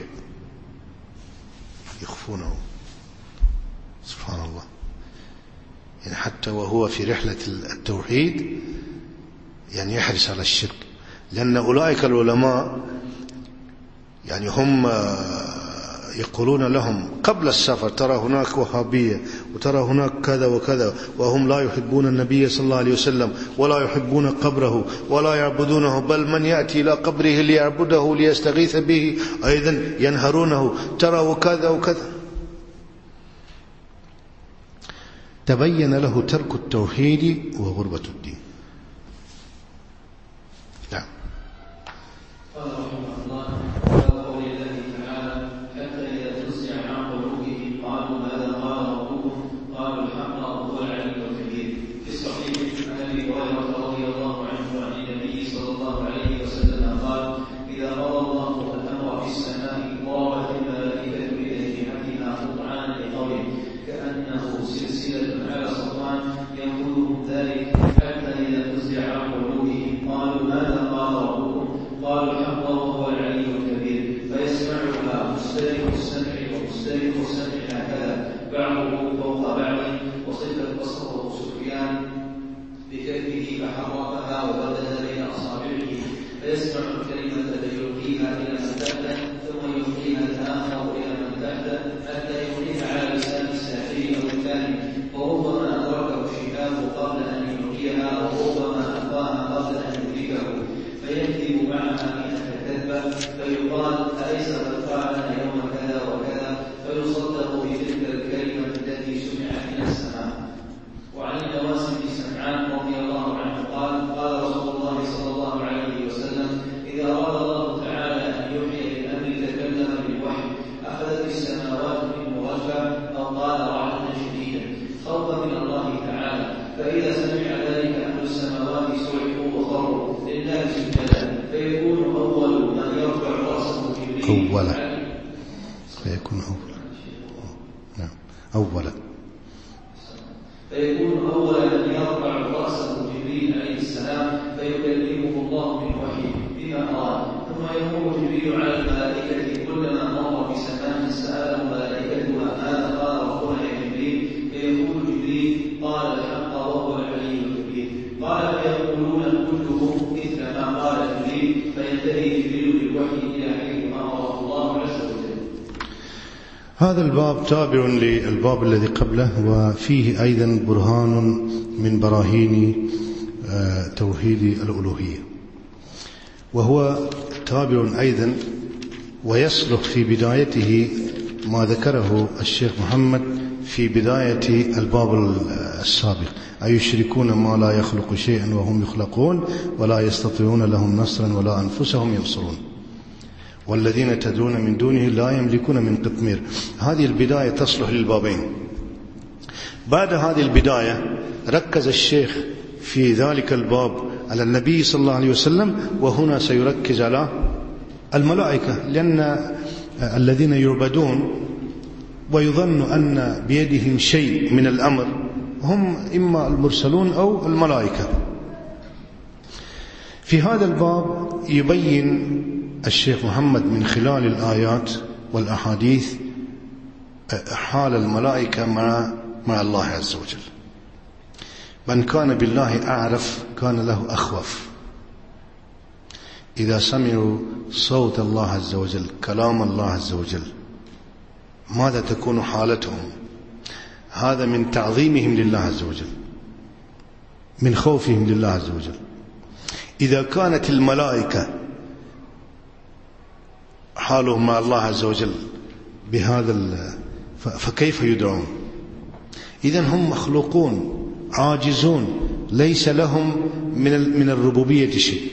يخفونه سبحان الله. يعني حتى وهو في رحلة التوحيد يعني يحرص على الشرك، لأن أولئك العلماء يعني هم يقولون لهم قبل السفر ترى هناك وهابية وترى هناك كذا وكذا، وهم لا يحبون النبي صلى الله عليه وسلم ولا يحبون قبره ولا يعبدونه، بل من يأتي إلى قبره ليعبده ليستغيث به أيضا ينهرونه، ترى وكذا وكذا. تبين له ترك التوحيد وغربة الدين. نعم. قال رحمه الله: وقول الله تعالى: حتى إذا فزع عن قلوبهم قالوا ماذا قال ربكم؟ قالوا الحق وهو العلي الكبير. في الصحيح عن أبي هريرة رضي الله عنه عن النبي صلى الله عليه وسلم قال: إذا قضى الله الأمر في السماء ضربت الملائكة بأجنحتها خضعانا لقوله كأنه سلسلة على صفوان ينقلهم ذلك، حتى إذا فزع عن قلوبهم قالوا ماذا قال ربكم؟ قالوا الحق وهو العلي الكبير. فيسمعها مسترق السمع ومسترق السمع هكذا بعضه فوق بعض. وصف بصره سفيان بكفه فحركها وبدل بين أصابعه، فيسمع الكلمة فيلقيها إلى من تحته ثم يلقيها الآخر إلى من تحته حتى يلقيها على لسان الساحر أو الثاني، وربما أدركه الشهاب قبل أن يلقيها وربما ألقاها قبل أن يدركه، فيكذب معها مئة كذبة فيقال أليس قد فعلنا يوم كذا وكذا، فيصدق بتلك الكلمة التي سمعت من السماء. وعن النواس بن سمعان رضي الله عنه قال: قال رسول الله صلى الله عليه وسلم: إذا أراد الله تعالى أن يحيي بالأمر تكلم بالوحي، أخذت السماوات منه رجفا أو قال رعدا شديدا خوفا من الله تعالى، فإذا سمع ذلك أهل السماوات سرعوا وخروا لله سجدا، فيكون أول من يرفع رأسه جبريل أولا فيكون أولا نعم أولا فيكون أول من يرفع رأسه جبريل عليه السلام فيكلمه الله بالوحي بما أراد، ثم يمر جبريل على الملائكة كلما مر بسماء سأله ملائكتها ماذا قال ربنا يا جبريل؟ فيقول جبريل قال الحق وهو العلي الكبير. قال فيقولون كلهم مثل ما قال جبريل، فينتهي جبريل بالوحي إلى حيث أمره الله عز وجل. هذا الباب تابع للباب الذي قبله، وفيه أيضا برهان من براهين توحيد الألوهية، وهو تابع أيضا ويصلح في بدايته ما ذكره الشيخ محمد في بداية الباب السابق: أيشركون ما لا يخلق شيئا وهم يخلقون ولا يستطيعون لهم نصرا ولا أنفسهم ينصرون والذين تدعون من دونه لا يملكون من قطمير. هذه البداية تصلح للبابين. بعد هذه البداية ركز الشيخ في ذلك الباب على النبي صلى الله عليه وسلم، وهنا سيركز على الملائكة، لأن الذين يعبدون ويظن أن بيدهم شيء من الأمر هم إما المرسلون أو الملائكة. في هذا الباب يبين الشيخ محمد من خلال الآيات والأحاديث حال الملائكة مع مع الله عز وجل. من كان بالله أعرف كان له أخوف. إذا سمعوا صوت الله عز وجل كلام الله عز وجل ماذا تكون حالتهم؟ هذا من تعظيمهم لله عز وجل، من خوفهم لله عز وجل. إذا كانت الملائكة حالهم مع الله عز وجل بهذا فكيف يدعون؟ إذن هم مخلوقون عاجزون ليس لهم من من الربوبية شيء.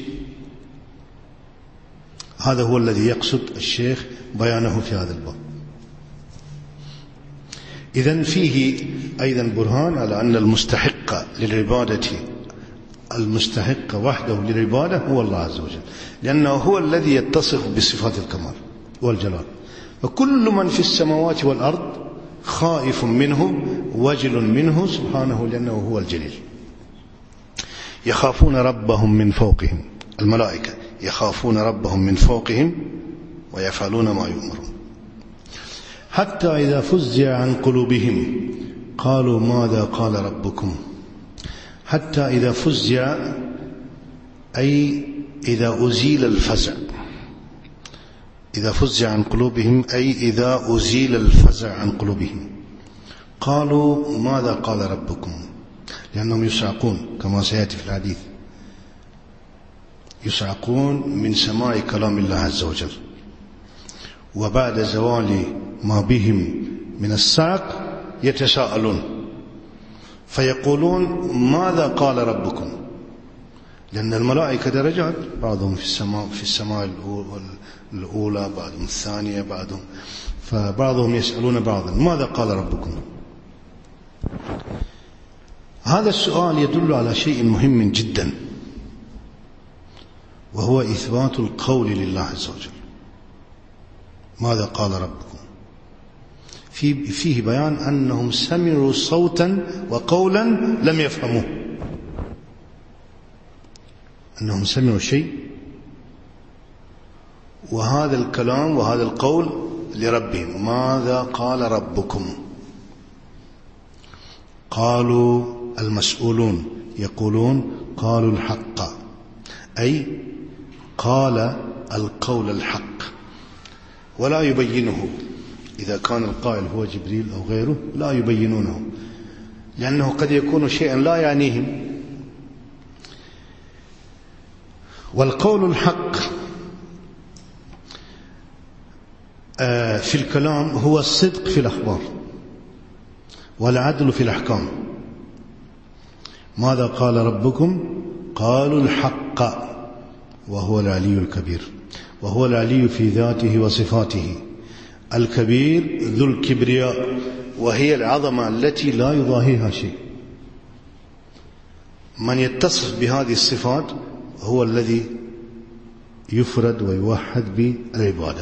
هذا هو الذي يقصد الشيخ بيانه في هذا الباب. إذن فيه أيضا برهان على أن المستحق للعبادة المستحق وحده للعبادة هو الله عز وجل، لأنه هو الذي يتصف بصفات الكمال والجلال. فكل من في السماوات والأرض خائف منه وجل منه سبحانه، لأنه هو الجليل. يخافون ربهم من فوقهم، الملائكة يخافون ربهم من فوقهم ويفعلون ما يؤمرون. حتى إذا فزع عن قلوبهم قالوا ماذا قال ربكم؟ حتى إذا فزع أي إذا أزيل الفزع، إذا فزع عن قلوبهم أي إذا أزيل الفزع عن قلوبهم. قالوا ماذا قال ربكم؟ لأنهم يصعقون كما سيأتي في الحديث، يصعقون من سماع كلام الله عز وجل، وبعد زوال ما بهم من الصعق يتساءلون فيقولون ماذا قال ربكم؟ لأن الملائكة درجات، بعضهم في السماء في السماء الأولى، بعضهم الثانية، بعضهم فبعضهم يسألون بعضا ماذا قال ربكم؟ هذا السؤال يدل على شيء مهم جدا، وهو إثبات القول لله عز وجل. ماذا قال ربكم؟ في فيه بيان أنهم سمعوا صوتا وقولا لم يفهموه، أنهم سمعوا شيء وهذا الكلام وهذا القول لربهم. ماذا قال ربكم؟ قالوا المسؤولون يقولون قالوا الحق، أي قال القول الحق ولا يبينه. إذا كان القائل هو جبريل أو غيره لا يبينونه، لأنه قد يكون شيئا لا يعنيهم. والقول الحق في الكلام هو الصدق في الأخبار والعدل في الأحكام. ماذا قال ربكم؟ قالوا الحق وهو العلي الكبير، وهو العلي في ذاته وصفاته، الكبير ذو الكبرياء، وهي العظمة التي لا يضاهيها شيء. من يتصف بهذه الصفات هو الذي يفرد ويوحد بالعبادة،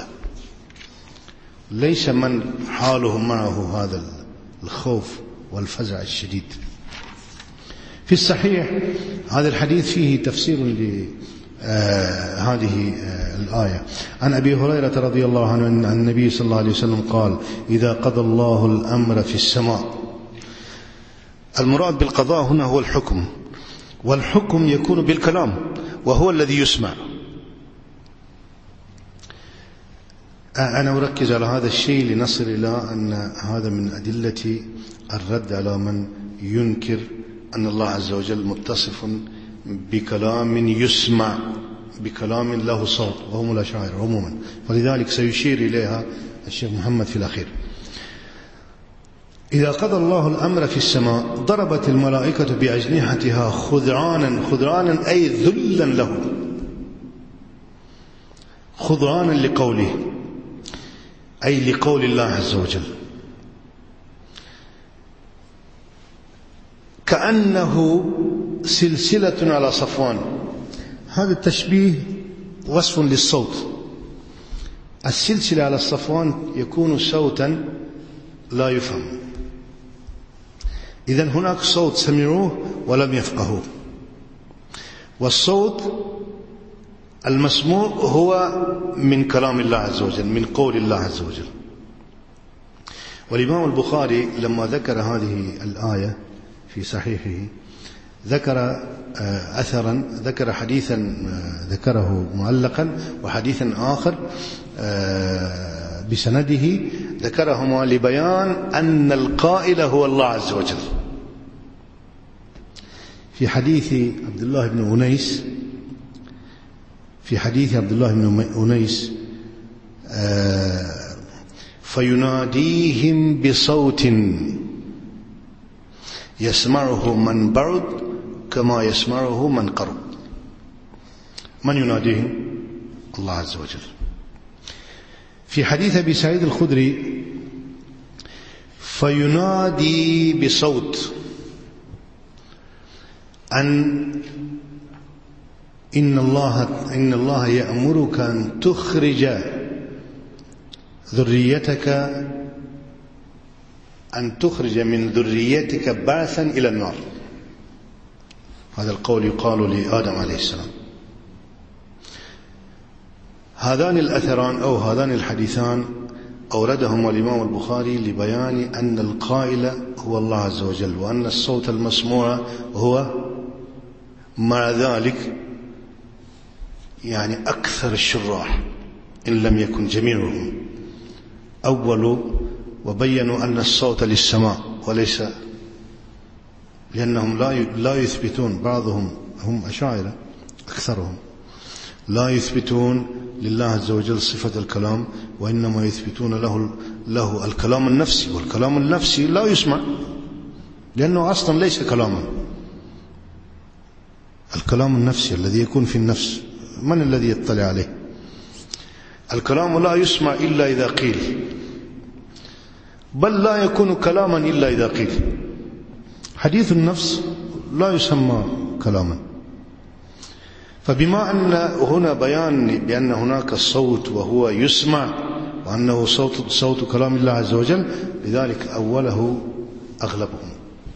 ليس من حاله معه هذا الخوف والفزع الشديد. في الصحيح هذا الحديث فيه تفسير لهذه آه الآية. عن أبي هريرة رضي الله عنه أن النبي صلى الله عليه وسلم قال: إذا قضى الله الأمر في السماء. المراد بالقضاء هنا هو الحكم، والحكم يكون بالكلام وهو الذي يسمع. أنا أركز على هذا الشيء لنصل إلى أن هذا من أدلة الرد على من ينكر أن الله عز وجل متصف بكلام يسمع، بكلام له صوت، وهم الأشاعرة عموما، ولذلك سيشير إليها الشيخ محمد في الأخير. إذا قضى الله الأمر في السماء ضربت الملائكة بأجنحتها خضعانا، خضعانا أي ذلا له، خضعانا لقوله أي لقول الله عز وجل، كأنه سلسلة على صفوان. هذا التشبيه وصف للصوت. السلسلة على الصفوان يكون صوتا لا يفهم، إذن هناك صوت سمعوه ولم يفقهوه، والصوت المسموع هو من كلام الله عز وجل، من قول الله عز وجل. والإمام البخاري لما ذكر هذه الآية في صحيحه ذكر أثرا، ذكر حديثا ذكره معلقا وحديثا آخر بسنده ذكرهما لبيان أن القائل هو الله عز وجل. في حديث عبد الله بن أنيس في حديث عبد الله بن أنيس فيناديهم بصوت يسمعه من بعد كما يسمعه من قرب. من يناديهم؟ الله عز وجل. في حديث أبي سعيد الخدري فينادي بصوت أن إن الله إن الله يأمرك أن تخرج ذريتك أن تخرج من ذريتك بعثا إلى النار. هذا القول يقال لآدم عليه السلام. هذان الأثران أو هذان الحديثان أوردهما الإمام البخاري لبيان أن القائل هو الله عز وجل، وأن الصوت المسموع هو مع ذلك يعني أكثر الشراح إن لم يكن جميعهم. أول وبينوا أن الصوت للسماء وليس، لأنهم لا لا يثبتون، بعضهم هم أشاعرة أكثرهم لا يثبتون لله عز وجل صفة الكلام، وإنما يثبتون له له الكلام النفسي، والكلام النفسي لا يسمع لأنه أصلا ليس كلاما. الكلام النفسي الذي يكون في النفس من الذي يطلع عليه؟ الكلام لا يسمع إلا إذا قيل، بل لا يكون كلاما إلا إذا قيل. حديث النفس لا يسمى كلاما. فبما أن هنا بيان بأن هناك الصوت وهو يسمع وأنه صوت, صوت كلام الله عز وجل، لذلك أوله أغلبهم.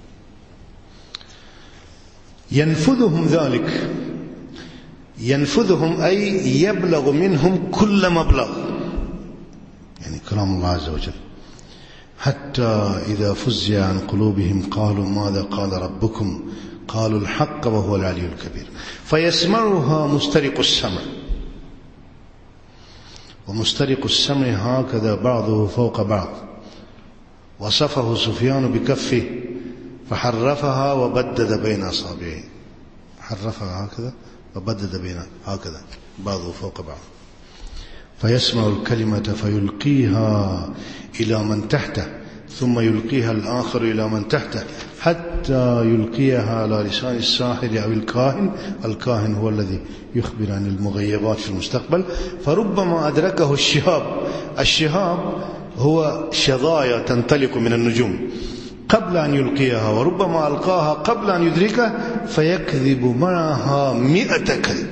ينفذهم ذلك، ينفذهم أي يبلغ منهم كل مبلغ، يعني كلام الله عز وجل، حتى إذا فزع عن قلوبهم قالوا ماذا قال ربكم قالوا الحق وهو العلي الكبير. فيسمعها مسترق السمع، ومسترق السمع هكذا بعضه فوق بعض، وصفه سفيان بكفه فحرفها وبدد بين أصابعه، حرفها هكذا وبدد بين هكذا بعضه فوق بعض. فيسمع الكلمة فيلقيها إلى من تحته، ثم يلقيها الآخر إلى من تحته، حتى يلقيها على لسان الساحر أو الكاهن. الكاهن هو الذي يخبر عن المغيبات في المستقبل. فربما أدركه الشهاب، الشهاب هو شظايا تنطلق من النجوم قبل أن يلقيها، وربما ألقاها قبل أن يدركها فيكذب معها مئة كذب.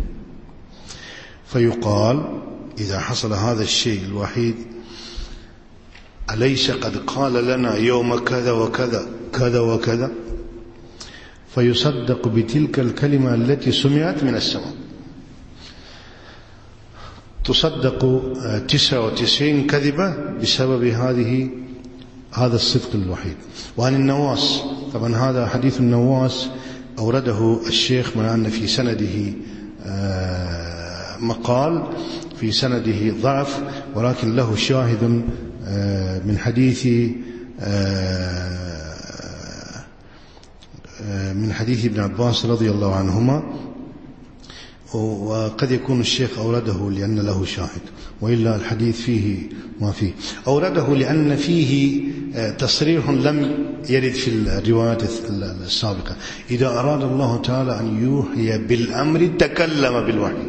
فيقال إذا حصل هذا الشيء الوحيد أليس قد قال لنا يوم كذا وكذا كذا وكذا، فيصدق بتلك الكلمة التي سمعت من السماء. تصدق تسعة وتسعين كذبة بسبب هذه هذا الصدق الوحيد. وعن النواس، طبعا هذا حديث النواس أورده الشيخ مع أن في سنده مقال، في سنده ضعف، ولكن له شاهد من حديث من حديث ابن عباس رضي الله عنهما، وقد يكون الشيخ أورده لأن له شاهد، وإلا الحديث فيه ما فيه. أورده لأن فيه تصريح لم يرد في الروايات السابقة: إذا أراد الله تعالى أن يوحي بالأمر تكلم بالوحي،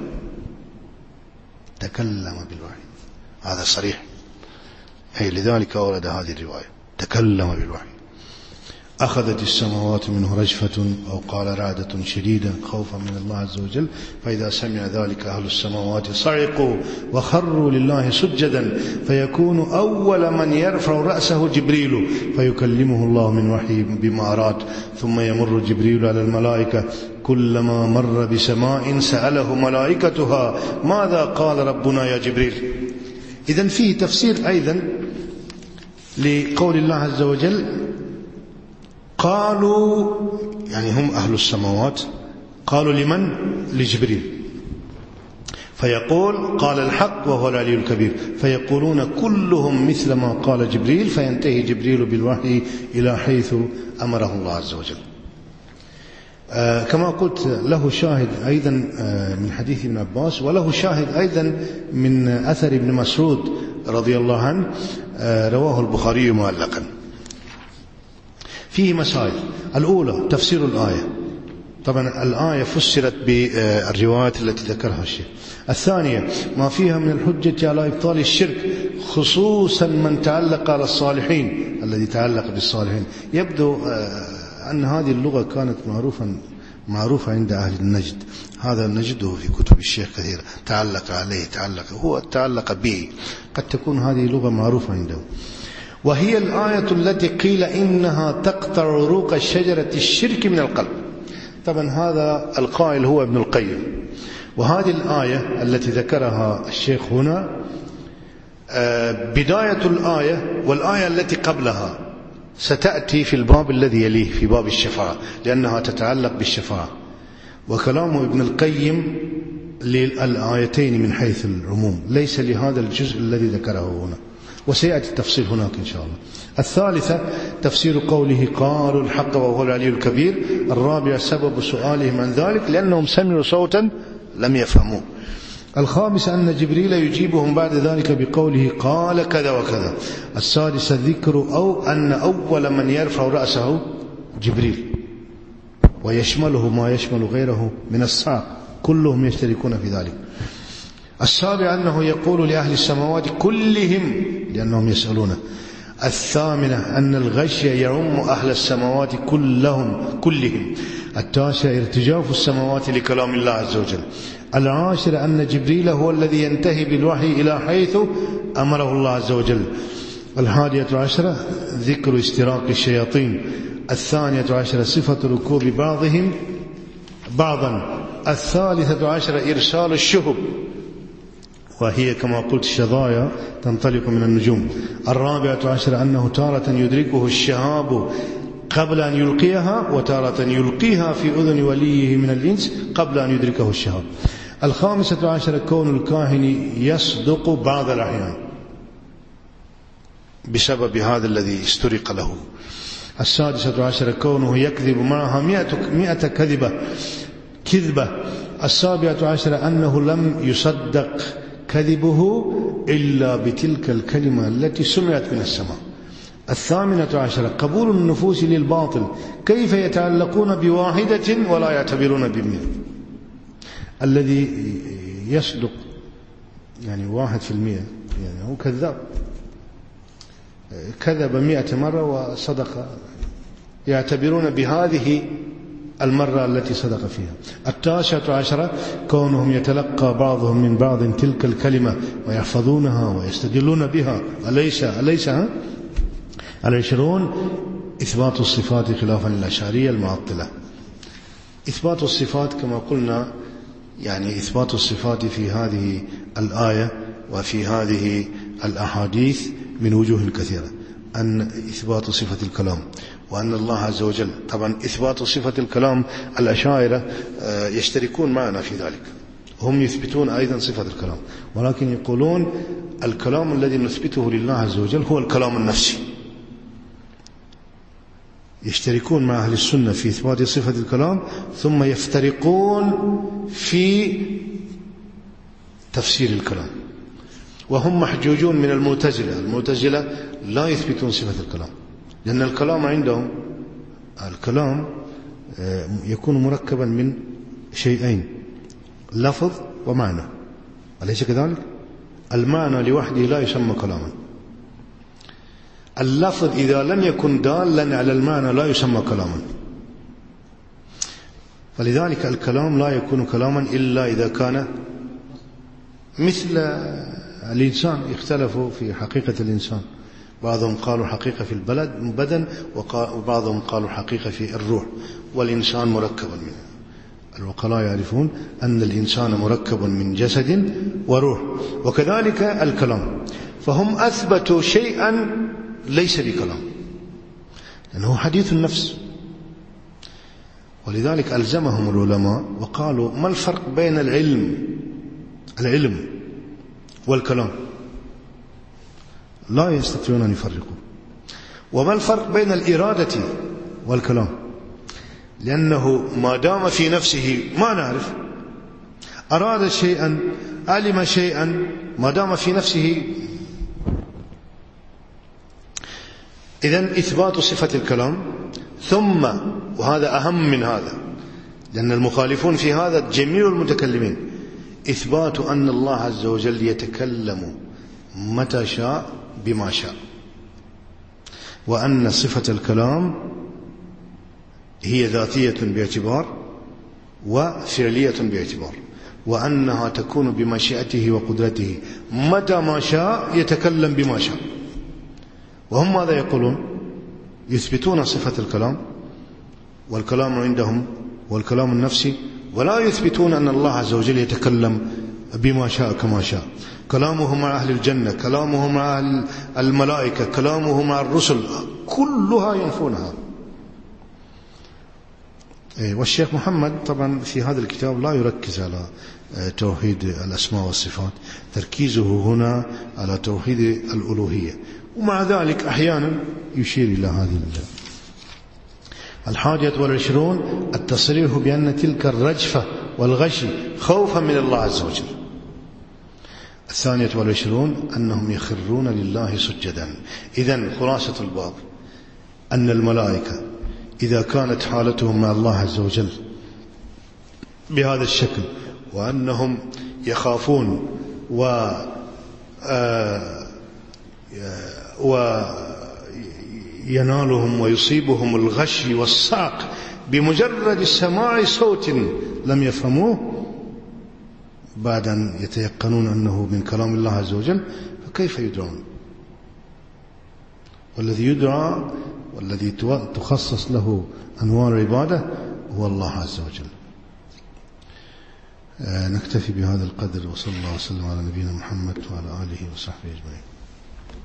تكلم بالوحي، هذا صريح. أي لذلك أورد هذه الرواية تكلم بالوحي. أخذت السماوات منه رجفة، أو قال رعدة شديدة خوفا من الله عز وجل، فإذا سمع ذلك أهل السماوات صعقوا وخروا لله سجدا، فيكون أول من يرفع رأسه جبريل فيكلمه الله من وحي بما أراد، ثم يمر جبريل على الملائكة، كلما مر بسماء سأله ملائكتها ماذا قال ربنا يا جبريل. إذن فيه تفسير أيضا لقول الله عز وجل قالوا، يعني هم أهل السماوات، قالوا لمن؟ لجبريل، فيقول قال الحق وهو العلي الكبير، فيقولون كلهم مثل ما قال جبريل، فينتهي جبريل بالوحي إلى حيث أمره الله عز وجل. آه كما قلت له شاهد أيضا آه من حديث ابن عباس، وله شاهد أيضا من أثر ابن مسعود رضي الله عنه، آه رواه البخاري معلقا. فيه مسائل. الأولى تفسير الآية، طبعا الآية فسرت بالروايات التي ذكرها الشيخ. الثانية ما فيها من الحجة على إبطال الشرك، خصوصا من تعلق على الصالحين، الذي تعلق بالصالحين. يبدو أن هذه اللغة كانت معروفا معروفة عند أهل النجد، هذا نجده في كتب الشيخ كثيرا، تعلق عليه، تعلق هو تعلق به، قد تكون هذه لغة معروفة عنده. وهي الآية التي قيل إنها تقطع عروق الشجرة الشرك من القلب. طبعا هذا القائل هو ابن القيم. وهذه الآية التي ذكرها الشيخ هنا بداية الآية، والآية التي قبلها ستأتي في الباب الذي يليه في باب الشفاعة، لأنها تتعلق بالشفاعة. وكلام ابن القيم للآيتين من حيث العموم، ليس لهذا الجزء الذي ذكره هنا، وسيأتي التفصيل هناك إن شاء الله. الثالثة تفسير قوله قالوا الحق وهو العلي الكبير. الرابعة سبب سؤالهم عن ذلك لأنهم سمعوا صوتا لم يفهموه. الخامسة أن جبريل يجيبهم بعد ذلك بقوله قال كذا وكذا. السادسة ذكر أو أن أول من يرفع رأسه جبريل، ويشمله ما يشمل غيره من الساق، كلهم يشتركون في ذلك. السابع أنه يقول لأهل السماوات كلهم لأنهم يسألونه. الثامنة أن الغشي يعم أهل السماوات كلهم كلهم. التاسع ارتجاف السماوات لكلام الله عز وجل. العاشر أن جبريل هو الذي ينتهي بالوحي إلى حيث أمره الله عز وجل. الحادية عشرة ذكر استراق الشياطين. الثانية عشرة صفة ركوب بعضهم بعضا. الثالثة عشرة إرسال الشهب، وهي كما قلت شظايا تنطلق من النجوم. الرابعة عشرة أنه تارة يدركه الشهاب قبل أن يلقيها، وتارة يلقيها في أذن وليه من الإنس قبل أن يدركه الشهاب. الخامسة عشرة كون الكاهن يصدق بعض الأحيان بسبب هذا الذي استرق له. السادسة عشرة كونه يكذب معها مئة, مئة كذبة كذبة. السابعة عشرة أنه لم يصدق كذبه إلا بتلك الكلمة التي سمعت من السماء. الثامنة عشرة قبول النفوس للباطل، كيف يتعلقون بواحدة ولا يعتبرون بمئة. الذي يصدق يعني واحد في المئة يعني هو كذاب، كذب مئة مرة وصدق، يعتبرون بهذه المرة التي صدق فيها. التاسعة عشرة كونهم يتلقى بعضهم من بعض تلك الكلمة ويحفظونها ويستدلون بها. أليس أليس ها؟ العشرون إثبات الصفات خلافا للأشعرية المعطلة. إثبات الصفات كما قلنا يعني إثبات الصفات في هذه الآية وفي هذه الأحاديث من وجوه كثيرة. أن إثبات صفة الكلام، وأن الله عز وجل طبعا إثبات صفة الكلام الأشاعرة يشتركون معنا في ذلك، هم يثبتون أيضا صفة الكلام، ولكن يقولون الكلام الذي نثبته لله عز وجل هو الكلام النفسي. يشتركون مع أهل السنة في إثبات صفة الكلام، ثم يفترقون في تفسير الكلام، وهم محجوجون من المعتزلة. المعتزلة لا يثبتون صفة الكلام، لأن الكلام عندهم الكلام يكون مركبا من شيئين، لفظ ومعنى، أليس كذلك؟ المعنى لوحده لا يسمى كلاما، اللفظ إذا لم يكن دالا على المعنى لا يسمى كلاما. فلذلك الكلام لا يكون كلاما إلا إذا كان مثل الإنسان. اختلفوا في حقيقة الإنسان، بعضهم قالوا حقيقة في البلد بدن، وبعضهم قالوا حقيقة في الروح، والإنسان مركب منه. العقلاء يعرفون أن الإنسان مركب من جسد وروح، وكذلك الكلام. فهم أثبتوا شيئا ليس بكلام، لأنه حديث النفس. ولذلك ألزمهم العلماء وقالوا ما الفرق بين العلم العلم والكلام؟ لا يستطيعون أن يفرقوا. وما الفرق بين الإرادة والكلام؟ لأنه ما دام في نفسه ما نعرف، أراد شيئا علم شيئا، ما دام في نفسه. إذن إثبات صفة الكلام، ثم وهذا أهم من هذا لأن المخالفون في هذا جميع المتكلمين، إثبات أن الله عز وجل يتكلم متى شاء بما شاء، وأن صفة الكلام هي ذاتية باعتبار وفعلية باعتبار، وأنها تكون بمشيئته وقدرته، متى ما شاء يتكلم بما شاء. وهم ماذا يقولون؟ يثبتون صفة الكلام والكلام عندهم والكلام النفسي، ولا يثبتون أن الله عز وجل يتكلم بما شاء كما شاء. كلامه مع أهل الجنة، كلامه مع أهل الملائكة، كلامه مع الرسل، كلها ينفونها. والشيخ محمد طبعا في هذا الكتاب لا يركز على توحيد الأسماء والصفات، تركيزه هنا على توحيد الألوهية، ومع ذلك أحيانا يشير إلى هذه الحادية والعشرون التصريح بأن تلك الرجفة والغش خوفا من الله عز وجل. الثانية والعشرون أنهم يخرون لله سجدا. إذن خلاصة الباب أن الملائكة إذا كانت حالتهم مع الله عز وجل بهذا الشكل، وأنهم يخافون و وينالهم ويصيبهم الغش والصعق بمجرد سماع صوت لم يفهموه بعد أن يتيقنون أنه من كلام الله عز وجل، فكيف يدعون؟ والذي يدعى والذي تخصص له أنواع العبادة هو الله عز وجل. نكتفي بهذا القدر، وصلى الله وسلم على نبينا محمد وعلى آله وصحبه أجمعين.